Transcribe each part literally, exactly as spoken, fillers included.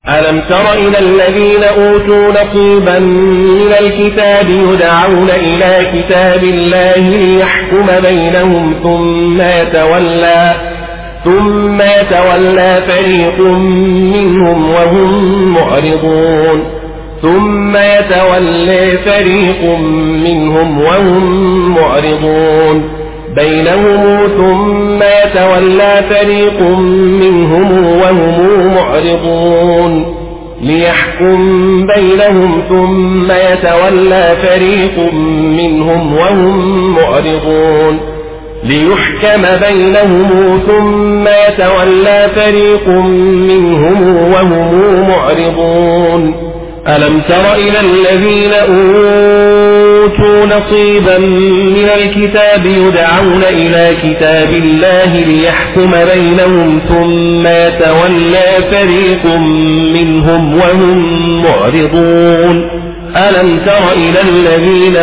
ألم تر إلى الذين أوتوا نصيبا من الكتاب يدعون إلى كتاب الله ليحكم بينهم ثم يتولى ثم يتولى فريق منهم وهم معرضون ثم يتولى فريق منهم وهم معرضون بينهم ثم يتولى فريق منهم وهم معرضون ليحكم بينهم ثم يتولى فريق منهم وهم معرضون ليحكم بينهم ثم يتولى فريق منهم وهم معرضون ألم تر إلى الذين أوتوا نصيبا من الكتاب يدعون إلى كتاب الله ليحكم بينهم ثم يتولى فريق منهم وهم معرضون ألم تر إلى الذين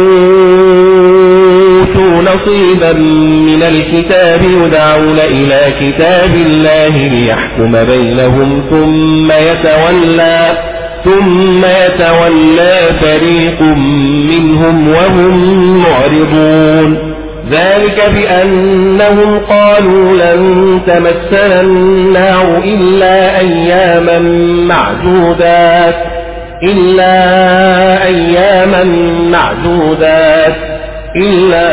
أوتوا نصيبا من الكتاب يدعون إلى كتاب الله ليحكم بينهم ثم يتولى ثم يتولى فريق منهم وهم معرضون ذلك بأنهم قالوا لن تمسنا النار إلا أياما معدودات إلا أياما معدودات إلا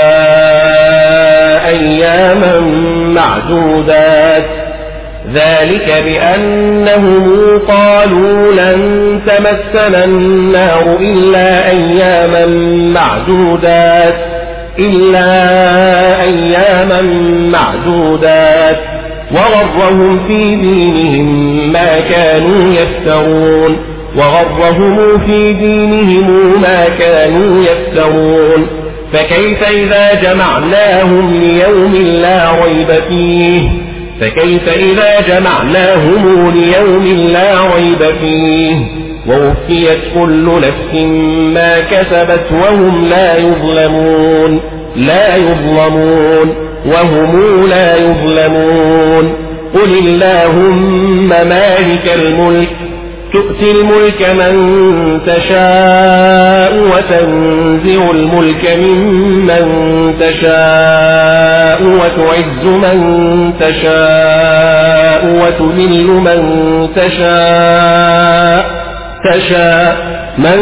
أياما معدودات ذلك بأنهم قالوا لن تمسنا النار إلا أياما معدودات إلا أياما معدودات وغرهم في دينهم ما كانوا يفترون وغرهم في دينهم ما كانوا يفترون فكيف إذا جمعناهم ليوم لا ريب فيه فكيف إذا جمعناهم ليوم لا ريب فيه ووفيت كل نفس ما كسبت وهم لا يظلمون لا يظلمون وهم لا يظلمون قل اللهم مالك الملك تؤتي الملك من تشاء وتنزع الملك ممن تشاء وتعز من تشاء وتذل من تشاء تشاء من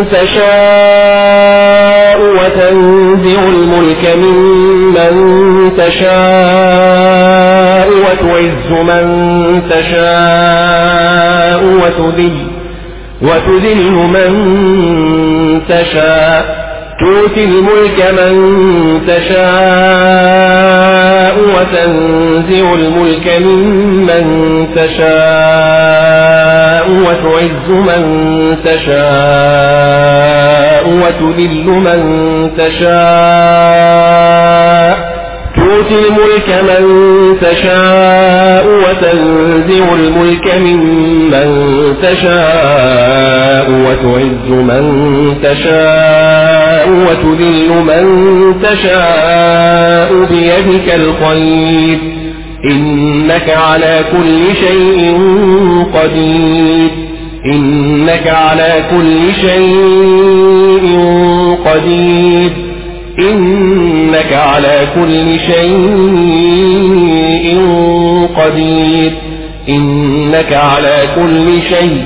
تشاء وتنزع الملك ممن تشاء وتعز من تشاء وتذل وتذل من تشاء تؤتي الملك من تشاء وتنزع الملك ممن تشاء وتعز من تشاء وتذل من تشاء تؤتي الملك من تشاء وتنزع الملك ممن تشاء وتعز من تشاء وتذل من تشاء بيدك الخير إنك على كل شيء قدير إنك على كل شيء قدير إنك على كل شيء قدير إنك على كل شيء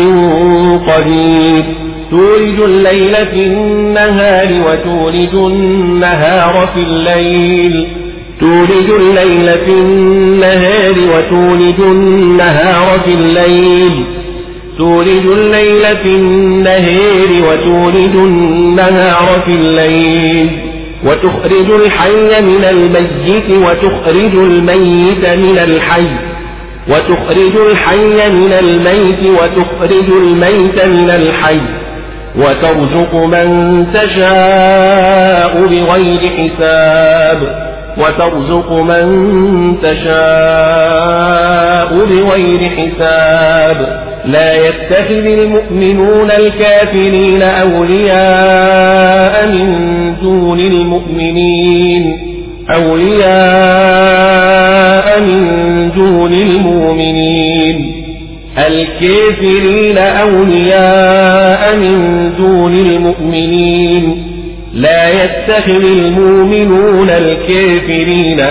قدير تولج الليل في النهار وتولج النهار في الليل تولج الليل في النهار وتولج النهار في الليل تولج الليل في النهار وتولج النهار في الليل وتخرج الحي من الميت وتخرج الميت من الحي وتخرج الحي من الميت وتخرج الميت من الحي وترزق من تشاء بغير حساب وترزق من تشاء بغير حساب لا يتخذ المؤمنون الكافرين أولياء من دون المؤمنين أولياء من دون المؤمنين الكافرين أولياء من دون المؤمنين لا يتخذ المؤمنون الكافرين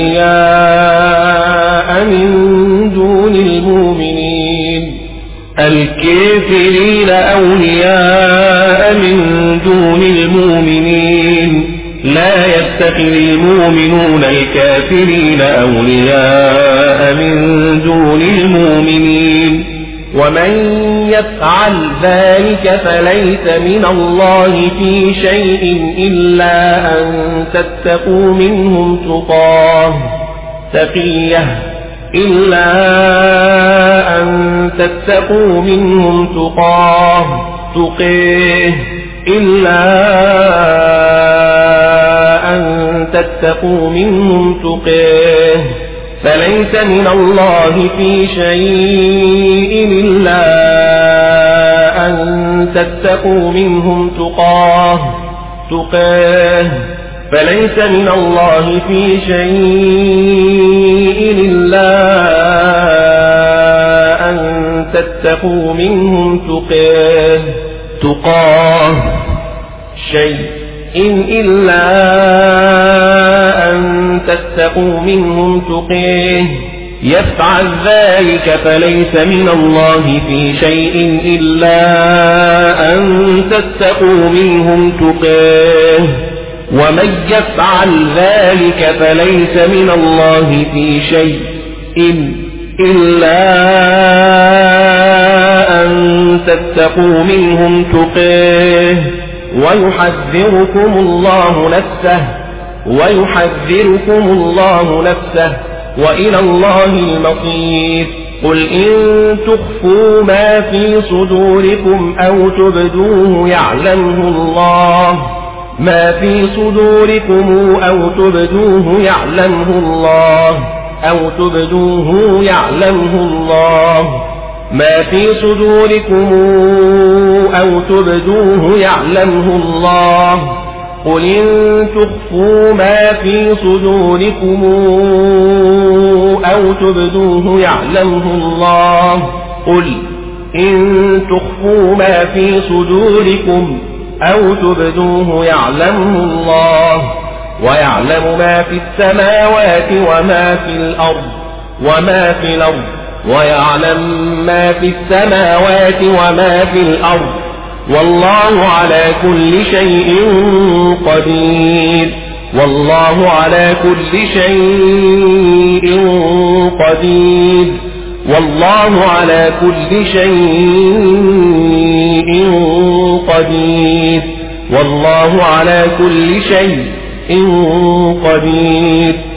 أولياء من دون المؤمنين الكافرين أولياء من دون المؤمنين لا يتخذ المؤمنون الكافرين أولياء من دون المؤمنين ومن يفعل ذلك فليس من الله في شيء إلا أن تتقوا منهم تقاه تقيه إلا أن تتقوا منهم تقاه تقيه إلا أن تتقوا منهم تقاه فليس من الله في شيء إلا أن تتقوا منهم تقاه تقاه فليس من الله في شيء إلا أن تتقوا منهم تقاه تقاه شيء إن إلا أن تتقوا منهم تقيه يفعل ذلك فليس من الله في شيء إلا أن تتقوا منهم تقيه ومن يفعل ذلك فليس من الله في شيء إن إلا أن تتقوا منهم تقيه ويحذركم الله نفسه ويحذركم الله نفسه وإلى الله المصير قل إن تخفوا ما في صدوركم أو تبدوه يعلمه الله ما في صدوركم أو تبدوه يعلمه الله أو تبدوه يعلمه الله ما في صدوركم أو تبدوه يعلمه الله قل إن تخفوا ما في صدوركم أو تبدوه يعلمه الله قل إن تخفوا ما في صدوركم أو تبدوه يعلمه الله ويعلم ما في السماوات وما في الأرض وما في الأرض ويعلم ما في السماوات وما في الأرض والله على كل شيء قدير والله على كل شيء قدير والله على كل شيء قدير والله على كل شيء قدير